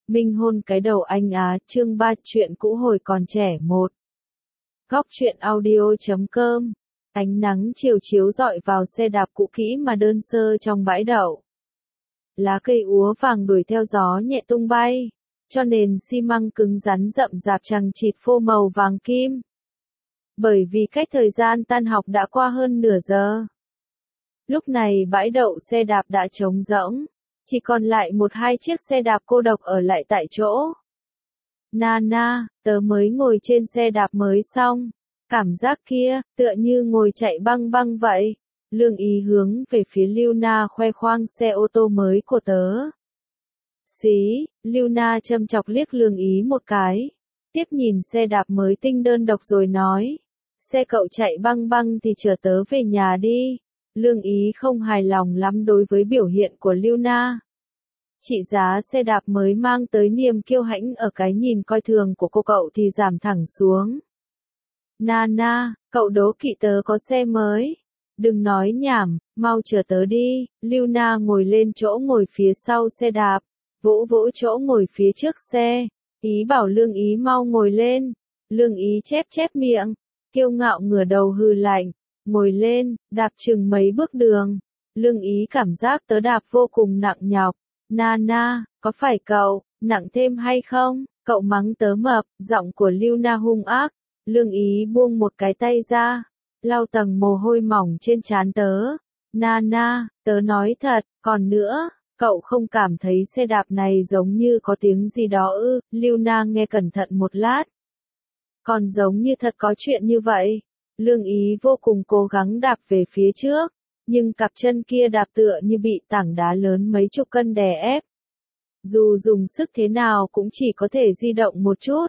Minh hôn cái đầu anh á, chương 3 chuyện cũ hồi còn trẻ 1. Góc truyện audio.com. Ánh nắng chiều chiếu rọi vào xe đạp cũ kỹ mà đơn sơ trong bãi đậu. Lá cây úa vàng đuổi theo gió nhẹ tung bay, cho nền xi măng cứng rắn rậm rạp chằng chịt phô màu vàng kim. Bởi vì cách thời gian tan học đã qua hơn nửa giờ. Lúc này bãi đậu xe đạp đã trống rỗng. Chỉ còn lại một hai chiếc xe đạp cô độc ở lại tại chỗ. Nana, tớ mới ngồi trên xe đạp mới xong. Cảm giác kia, tựa như ngồi chạy băng băng vậy. Lương Ý hướng về phía Luna khoe khoang xe ô tô mới của tớ. Xí, Luna châm chọc liếc Lương Ý một cái. Tiếp nhìn xe đạp mới tinh đơn độc rồi nói. Xe cậu chạy băng băng thì chở tớ về nhà đi. Lương Ý không hài lòng lắm đối với biểu hiện của Luna. Trị giá xe đạp mới mang tới niềm kiêu hãnh ở cái nhìn coi thường của cô cậu thì giảm thẳng xuống. Nana, cậu đố kỵ tớ có xe mới. Đừng nói nhảm, mau chở tớ đi. Luna ngồi lên chỗ ngồi phía sau xe đạp, vỗ vỗ chỗ ngồi phía trước xe. Ý bảo Lương Ý mau ngồi lên. Lương Ý chép chép miệng, kiêu ngạo ngửa đầu hừ lạnh. Ngồi lên, đạp chừng mấy bước đường. Lương Ý cảm giác tớ đạp vô cùng nặng nhọc. Nana, có phải cậu, nặng thêm hay không? Cậu mắng tớ mập, giọng của Luna hung ác. Lương Ý buông một cái tay ra, lau tầng mồ hôi mỏng trên trán tớ. Nana, tớ nói thật, còn nữa, cậu không cảm thấy xe đạp này giống như có tiếng gì đó ư? Luna nghe cẩn thận một lát. Còn giống như thật có chuyện như vậy. Lương Ý vô cùng cố gắng đạp về phía trước, nhưng cặp chân kia đạp tựa như bị tảng đá lớn mấy chục cân đè ép. Dù dùng sức thế nào cũng chỉ có thể di động một chút.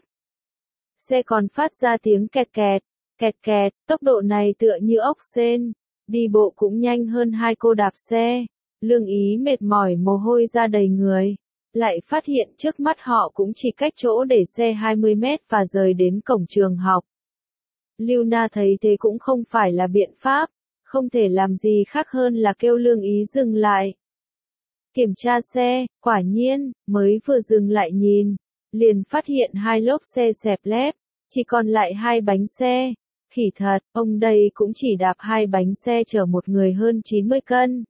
Xe còn phát ra tiếng kẹt kẹt, tốc độ này tựa như ốc sên, đi bộ cũng nhanh hơn hai cô đạp xe. Lương Ý mệt mỏi mồ hôi ra đầy người, lại phát hiện trước mắt họ cũng chỉ cách chỗ để xe 20 mét và rời đến cổng trường học. Luna thấy thế cũng không phải là biện pháp, không thể làm gì khác hơn là kêu Lương Ý dừng lại. Kiểm tra xe, quả nhiên, mới vừa dừng lại nhìn, liền phát hiện hai lốp xe xẹp lép, chỉ còn lại hai bánh xe. Khỉ thật, ông đây cũng chỉ đạp hai bánh xe chở một người hơn 90 cân.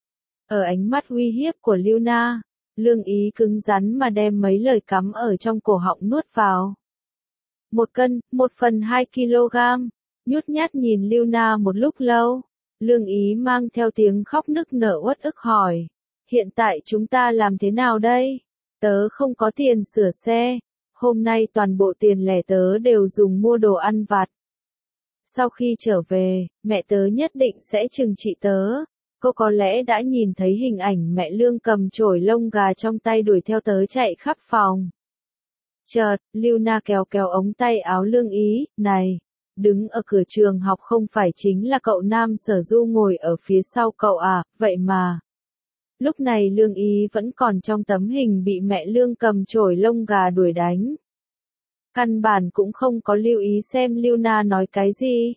Ở ánh mắt uy hiếp của Luna, Lương Ý cứng rắn mà đem mấy lời cắm ở trong cổ họng nuốt vào. 1 cân, 1/2 kg. Nhút nhát nhìn Luna một lúc lâu, Lương Ý mang theo tiếng khóc nức nở uất ức hỏi. Hiện tại chúng ta làm thế nào đây? Tớ không có tiền sửa xe. Hôm nay toàn bộ tiền lẻ tớ đều dùng mua đồ ăn vặt. Sau khi trở về, mẹ tớ nhất định sẽ trừng trị tớ. Cô có lẽ đã nhìn thấy hình ảnh mẹ Lương cầm chổi lông gà trong tay đuổi theo tớ chạy khắp phòng. Chợt, Luna kéo kéo ống tay áo Lương Ý, này, đứng ở cửa trường học không phải chính là cậu nam Sở Du ngồi ở phía sau cậu à, vậy mà. Lúc này Lương Ý vẫn còn trong tấm hình bị mẹ Lương cầm chổi lông gà đuổi đánh. Căn bản cũng không có lưu ý xem Luna nói cái gì.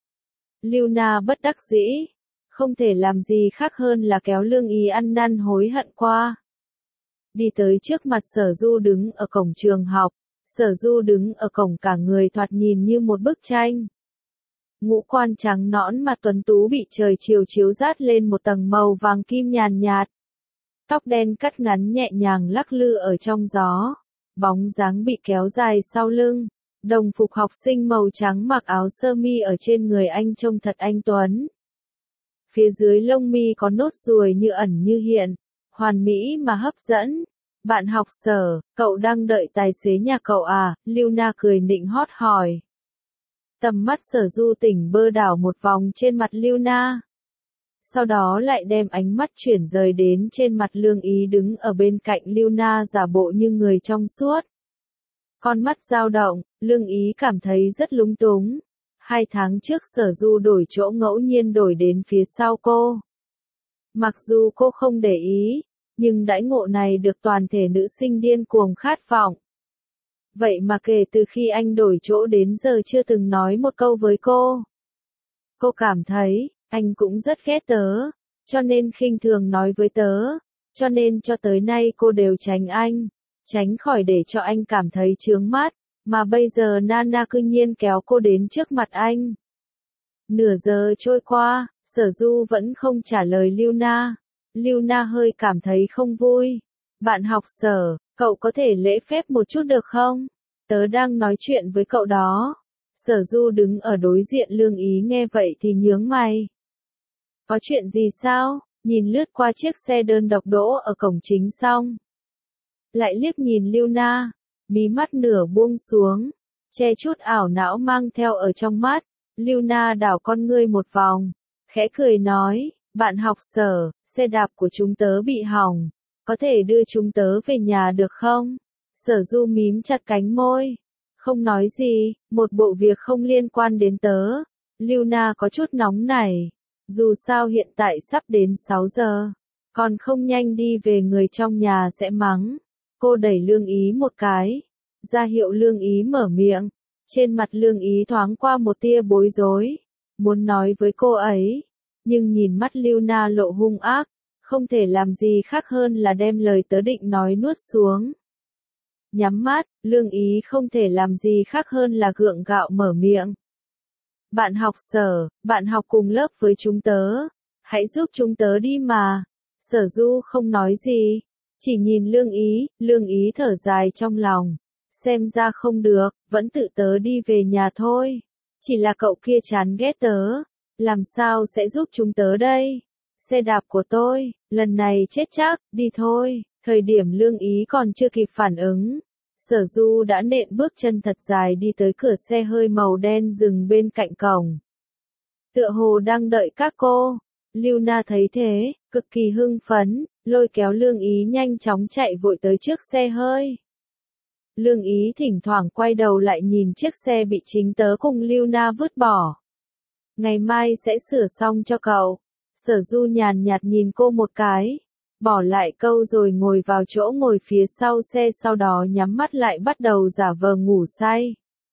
Luna bất đắc dĩ, không thể làm gì khác hơn là kéo Lương Ý ăn năn hối hận qua. Đi tới trước mặt Sở Du đứng ở cổng trường học. Sở Du đứng ở cổng cả người thoạt nhìn như một bức tranh. Ngũ quan trắng nõn mà tuấn tú bị trời chiều chiếu rát lên một tầng màu vàng kim nhàn nhạt. Tóc đen cắt ngắn nhẹ nhàng lắc lư ở trong gió. Bóng dáng bị kéo dài sau lưng. Đồng phục học sinh màu trắng mặc áo sơ mi ở trên người anh trông thật anh tuấn. Phía dưới lông mi có nốt ruồi như ẩn như hiện. Hoàn mỹ mà hấp dẫn. Bạn học Sở, cậu đang đợi tài xế nhà cậu à? Luna cười nịnh hót hỏi. Tầm mắt Sở Du tỉnh bơ đảo một vòng trên mặt Luna. Sau đó lại đem ánh mắt chuyển rời đến trên mặt Lương Ý đứng ở bên cạnh Luna giả bộ như người trong suốt. Con mắt dao động, Lương Ý cảm thấy rất lúng túng. 2 tháng trước Sở Du đổi chỗ ngẫu nhiên đổi đến phía sau cô. Mặc dù cô không để ý, nhưng đãi ngộ này được toàn thể nữ sinh điên cuồng khát vọng. Vậy mà kể từ khi anh đổi chỗ đến giờ chưa từng nói một câu với cô. Cô cảm thấy, anh cũng rất ghét tớ, cho nên khinh thường nói với tớ, cho nên cho tới nay cô đều tránh anh. tránh khỏi để cho anh cảm thấy chướng mắt, mà bây giờ Nana cư nhiên kéo cô đến trước mặt anh. Nửa giờ trôi qua, Sở Du vẫn không trả lời Liuna. Liuna hơi cảm thấy không vui. Bạn học Sở, cậu có thể lễ phép một chút được không? Tớ đang nói chuyện với cậu đó. Sở Du đứng ở đối diện Lương Ý nghe vậy thì nhướng mày. Có chuyện gì sao? Nhìn lướt qua chiếc xe đơn độc đỗ ở cổng chính xong. Lại liếc nhìn Liuna, mí mắt nửa buông xuống, che chút ảo não mang theo ở trong mắt. Liuna đảo con ngươi một vòng, khẽ cười nói, bạn học Sở, xe đạp của chúng tớ bị hỏng, có thể đưa chúng tớ về nhà được không? Sở Du mím chặt cánh môi, không nói gì, một bộ việc không liên quan đến tớ. Liuna có chút nóng nảy, dù sao hiện tại sắp đến 6 giờ, còn không nhanh đi về người trong nhà sẽ mắng. Cô đẩy Lương Ý một cái, ra hiệu Lương Ý mở miệng. Trên mặt Lương Ý thoáng qua một tia bối rối, muốn nói với cô ấy, nhưng nhìn mắt Liuna lộ hung ác, không thể làm gì khác hơn là đem lời tớ định nói nuốt xuống. Nhắm mắt, Lương Ý không thể làm gì khác hơn là gượng gạo mở miệng. Bạn học Sở, bạn học cùng lớp với chúng tớ, hãy giúp chúng tớ đi mà. Sở Du không nói gì, chỉ nhìn Lương Ý thở dài trong lòng. Xem ra không được, vẫn tự tớ đi về nhà thôi. Chỉ là cậu kia chán ghét tớ, làm sao sẽ giúp chúng tớ đây? Xe đạp của tôi, lần này chết chắc, đi thôi. Thời điểm Lương Ý còn chưa kịp phản ứng, Sở Du đã nện bước chân thật dài đi tới cửa xe hơi màu đen dừng bên cạnh cổng. Tựa hồ đang đợi các cô. Liuna thấy thế, cực kỳ hưng phấn, lôi kéo Lương Ý nhanh chóng chạy vội tới trước xe hơi. Lương Ý thỉnh thoảng quay đầu lại nhìn chiếc xe bị chính tớ cùng Liuna vứt bỏ. Ngày mai sẽ sửa xong cho cậu. Sở Du nhàn nhạt nhìn cô một cái, bỏ lại câu rồi ngồi vào chỗ ngồi phía sau xe, sau đó nhắm mắt lại bắt đầu giả vờ ngủ say.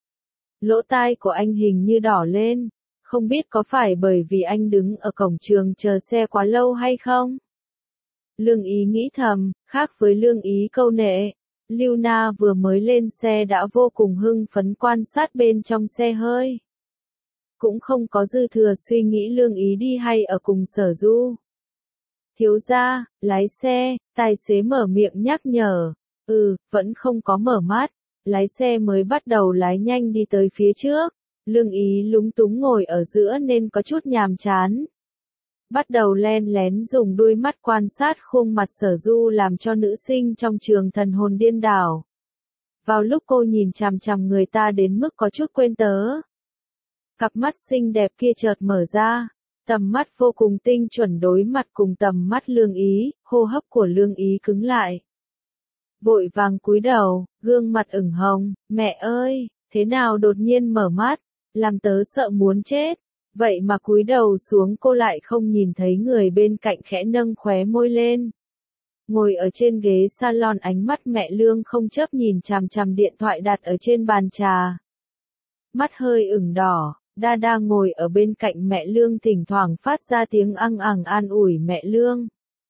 Lỗ tai của anh hình như đỏ lên, không biết có phải bởi vì anh đứng ở cổng trường chờ xe quá lâu hay không? Lương Ý nghĩ thầm, khác với Lương Ý câu nệ, Liuna vừa mới lên xe đã vô cùng hưng phấn quan sát bên trong xe hơi. Cũng không có dư thừa suy nghĩ Lương Ý đi hay ở cùng Sở Du. Thiếu gia, lái xe, tài xế mở miệng nhắc nhở. Vẫn không có mở mắt. Lái xe mới bắt đầu lái nhanh đi tới phía trước. Lương Ý lúng túng ngồi ở giữa nên có chút nhàm chán. Bắt đầu len lén dùng đuôi mắt quan sát khuôn mặt Sở Du làm cho nữ sinh trong trường thần hồn điên đảo. Vào lúc cô nhìn chằm chằm người ta đến mức có chút quên tớ. Cặp mắt xinh đẹp kia chợt mở ra, tầm mắt vô cùng tinh chuẩn đối mặt cùng tầm mắt Lương Ý, hô hấp của Lương Ý cứng lại. Vội vàng cúi đầu, gương mặt ửng hồng, mẹ ơi, thế nào đột nhiên mở mắt, làm tớ sợ muốn chết. Vậy mà cúi đầu xuống cô lại không nhìn thấy người bên cạnh khẽ nâng khóe môi lên. Ngồi ở trên ghế salon ánh mắt mẹ Lương không chớp nhìn chằm chằm điện thoại đặt ở trên bàn trà. Mắt hơi ửng đỏ, Đa ngồi ở bên cạnh mẹ Lương thỉnh thoảng phát ra tiếng ăng ẳng an ủi mẹ Lương.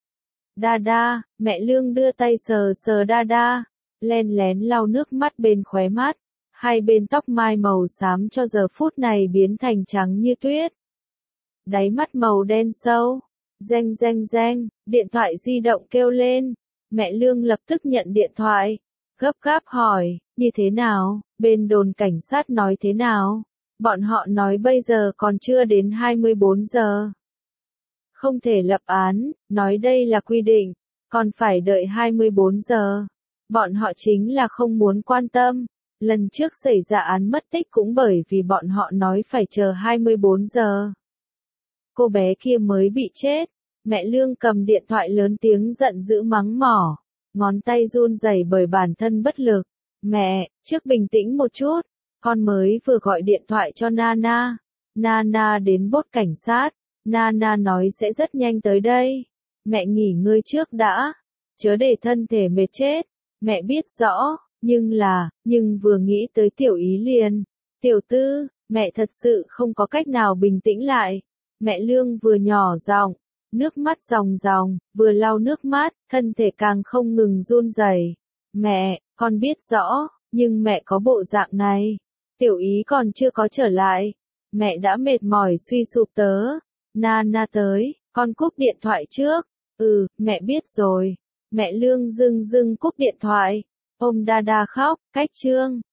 Đa, mẹ Lương đưa tay sờ sờ Đa, len lén lau nước mắt bên khóe mắt. Hai bên tóc mai màu xám cho giờ phút này biến thành trắng như tuyết. Đáy mắt màu đen sâu. Reng, điện thoại di động kêu lên. Mẹ Lương lập tức nhận điện thoại. Gấp gáp hỏi, như thế nào, bên đồn cảnh sát nói thế nào? Bọn họ nói bây giờ còn chưa đến 24 giờ. Không thể lập án, nói đây là quy định, còn phải đợi 24 giờ. Bọn họ chính là không muốn quan tâm. Lần trước xảy ra án mất tích cũng bởi vì bọn họ nói phải chờ 24 giờ. Cô bé kia mới bị chết. Mẹ Lương cầm điện thoại lớn tiếng giận dữ mắng mỏ. Ngón tay run rẩy bởi bản thân bất lực. Mẹ, trước bình tĩnh một chút. Con mới vừa gọi điện thoại cho Nana. Nana đến bốt cảnh sát. Nana nói sẽ rất nhanh tới đây. Mẹ nghỉ ngơi trước đã. Chớ để thân thể mệt chết. Mẹ biết rõ. Nhưng vừa nghĩ tới Tiểu Ý liền. Tiểu Tư, mẹ thật sự không có cách nào bình tĩnh lại. Mẹ Lương vừa nhỏ giọng, nước mắt ròng ròng, vừa lau nước mắt, thân thể càng không ngừng run rẩy. Mẹ, con biết rõ, nhưng mẹ có bộ dạng này. Tiểu Ý còn chưa có trở lại. Mẹ đã mệt mỏi suy sụp tớ. Nana tới, con cúp điện thoại trước. Ừ, mẹ biết rồi. Mẹ Lương dưng dưng cúp điện thoại. Ông Đa Đa khóc, cách chương.